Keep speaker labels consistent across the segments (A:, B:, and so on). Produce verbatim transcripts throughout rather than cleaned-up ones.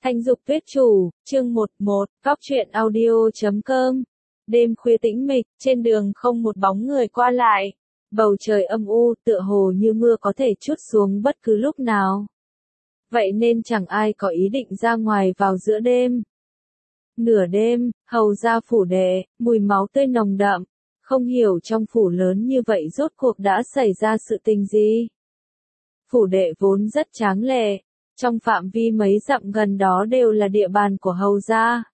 A: Thanh Dục Tuyết Chủ, chương một một, Góc truyện audio chấm com. Đêm khuya tĩnh mịch, trên đường không một bóng người qua lại. Bầu trời âm u, tựa hồ như mưa có thể trút xuống bất cứ lúc nào. Vậy nên chẳng ai có ý định ra ngoài vào giữa đêm. Nửa đêm, hầu ra phủ đệ, mùi máu tươi nồng đậm. Không hiểu trong phủ lớn như vậy rốt cuộc đã xảy ra sự tình gì. Phủ đệ vốn rất tráng lệ. Trong phạm vi mấy dặm gần đó đều là địa bàn của hầu gia.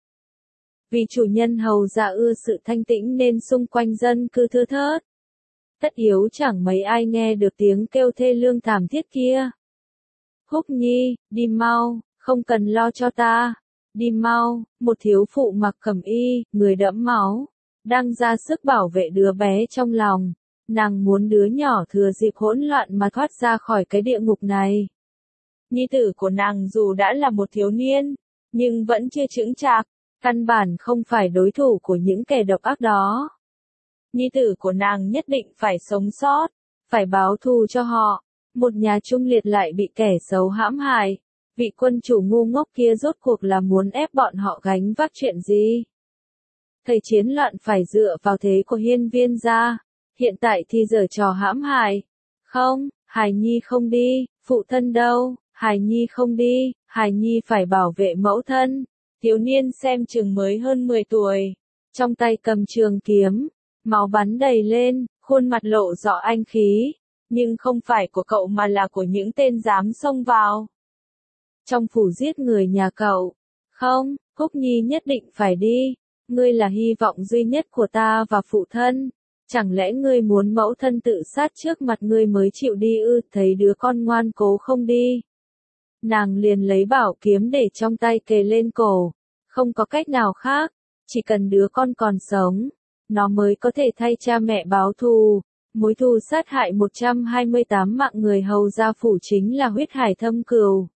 A: Vì chủ nhân hầu gia ưa sự thanh tĩnh nên xung quanh dân cư thưa thớt. Tất yếu chẳng mấy ai nghe được tiếng kêu thê lương thảm thiết kia. Húc Nhi, đi mau, không cần lo cho ta. Đi mau, một thiếu phụ mặc cẩm y, người đẫm máu, đang ra sức bảo vệ đứa bé trong lòng. Nàng muốn đứa nhỏ thừa dịp hỗn loạn mà thoát ra khỏi cái địa ngục này. Nhi tử của nàng dù đã là một thiếu niên, nhưng vẫn chưa chững chạc, căn bản không phải đối thủ của những kẻ độc ác đó. Nhi tử của nàng nhất định phải sống sót, phải báo thù cho họ. Một nhà trung liệt lại bị kẻ xấu hãm hại. Vị quân chủ ngu ngốc kia rốt cuộc là muốn ép bọn họ gánh vác chuyện gì? Thời chiến loạn phải dựa vào thế của hiên viên gia, hiện tại thì giở trò hãm hại. Không, hài nhi không đi, phụ thân đâu? Hài nhi không đi, hài nhi phải bảo vệ mẫu thân. Thiếu niên xem chừng mới hơn mười tuổi, trong tay cầm trường kiếm, máu bắn đầy lên, khuôn mặt lộ rõ anh khí, nhưng không phải của cậu mà là của những tên dám xông vào. Trong phủ giết người nhà cậu. Không, Húc Nhi nhất định phải đi, ngươi là hy vọng duy nhất của ta và phụ thân. Chẳng lẽ ngươi muốn mẫu thân tự sát trước mặt ngươi mới chịu đi ư? Thấy đứa con ngoan cố không đi, nàng liền lấy bảo kiếm để trong tay kề lên cổ. Không có cách nào khác, chỉ cần đứa con còn sống, nó mới có thể thay cha mẹ báo thù. Mối thù sát hại một trăm hai mươi tám mạng người hầu gia phủ chính là huyết hải thâm cừu.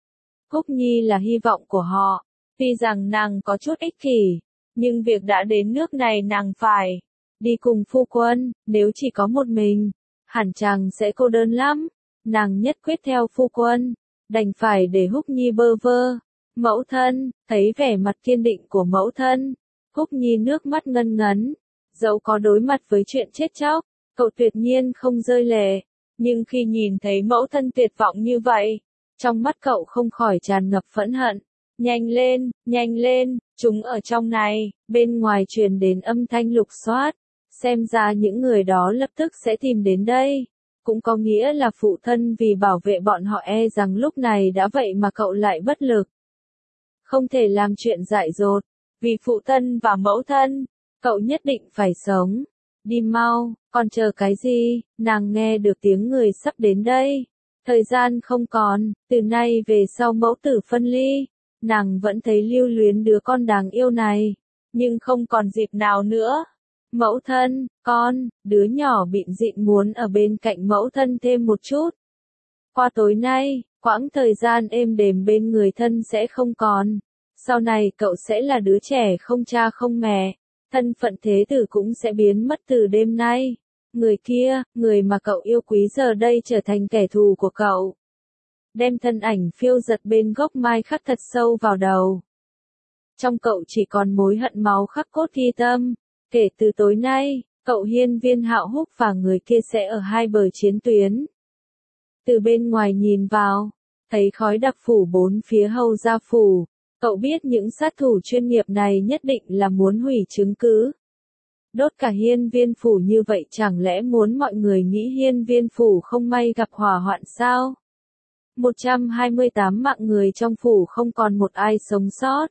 A: Húc Nhi là hy vọng của họ. Tuy rằng nàng có chút ích kỷ, nhưng việc đã đến nước này nàng phải đi cùng phu quân. Nếu chỉ có một mình, hẳn chàng sẽ cô đơn lắm. Nàng nhất quyết theo phu quân, đành phải để Húc Nhi bơ vơ. Mẫu thân, thấy vẻ mặt kiên định của mẫu thân, Húc Nhi nước mắt ngân ngấn. Dẫu có đối mặt với chuyện chết chóc, cậu tuyệt nhiên không rơi lệ. Nhưng khi nhìn thấy mẫu thân tuyệt vọng như vậy, trong mắt cậu không khỏi tràn ngập phẫn hận. Nhanh lên, nhanh lên, chúng ở trong này. Bên ngoài truyền đến âm thanh lục soát. Xem ra những người đó lập tức sẽ tìm đến đây. Cũng có nghĩa là phụ thân vì bảo vệ bọn họ e rằng lúc này đã vậy mà cậu lại bất lực. Không thể làm chuyện dại dột. Vì phụ thân và mẫu thân, cậu nhất định phải sống. Đi mau, còn chờ cái gì? Nàng nghe được tiếng người sắp đến đây. Thời gian không còn, từ nay về sau mẫu tử phân ly. Nàng vẫn thấy lưu luyến đứa con đáng yêu này, nhưng không còn dịp nào nữa. Mẫu thân, con, đứa nhỏ bịm dịn muốn ở bên cạnh mẫu thân thêm một chút. Qua tối nay, quãng thời gian êm đềm bên người thân sẽ không còn. Sau này cậu sẽ là đứa trẻ không cha không mẹ. Thân phận thế tử cũng sẽ biến mất từ đêm nay. Người kia, người mà cậu yêu quý giờ đây trở thành kẻ thù của cậu. Đem thân ảnh phiêu giật bên gốc mai khắc thật sâu vào đầu. Trong cậu chỉ còn mối hận máu khắc cốt ghi tâm. Kể từ tối nay, cậu hiên viên Hạo Húc và người kia sẽ ở hai bờ chiến tuyến. Từ bên ngoài nhìn vào, thấy khói đặc phủ bốn phía hầu gia phủ. Cậu biết những sát thủ chuyên nghiệp này nhất định là muốn hủy chứng cứ. Đốt cả hiên viên phủ như vậy chẳng lẽ muốn mọi người nghĩ hiên viên phủ không may gặp hỏa hoạn sao? một trăm hai mươi tám mạng người trong phủ không còn một ai sống sót.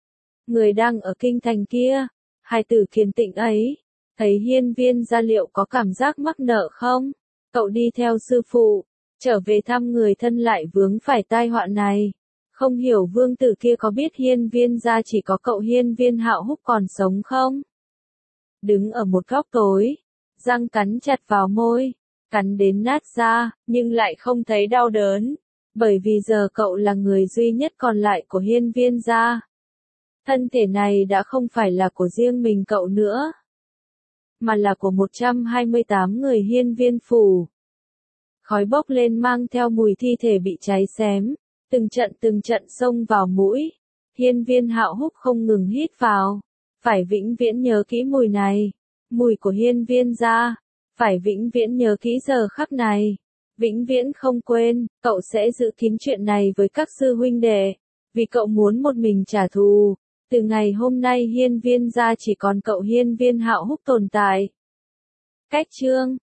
A: Người đang ở kinh thành kia, hài tử kiên tịnh ấy, thấy hiên viên gia liệu có cảm giác mắc nợ không? Cậu đi theo sư phụ, trở về thăm người thân lại vướng phải tai họa này. Không hiểu vương tử kia có biết hiên viên gia chỉ có cậu hiên viên Hạo Húc còn sống không? Đứng ở một góc tối, răng cắn chặt vào môi, cắn đến nát ra, nhưng lại không thấy đau đớn. Bởi vì giờ cậu là người duy nhất còn lại của hiên viên gia. Thân thể này đã không phải là của riêng mình cậu nữa, mà là của một trăm hai mươi tám người hiên viên phủ. Khói bốc lên mang theo mùi thi thể bị cháy xém, Từng trận từng trận xông vào mũi. Hiên Viên Hạo Húc không ngừng hít vào. Phải vĩnh viễn nhớ kỹ mùi này. Mùi của Hiên Viên gia. Phải vĩnh viễn nhớ kỹ giờ khắc này. Vĩnh viễn không quên, cậu sẽ giữ kín chuyện này với các sư huynh đệ. Vì cậu muốn một mình trả thù. Từ ngày hôm nay Hiên Viên gia chỉ còn cậu Hiên Viên Hạo Húc tồn tại. Cách chương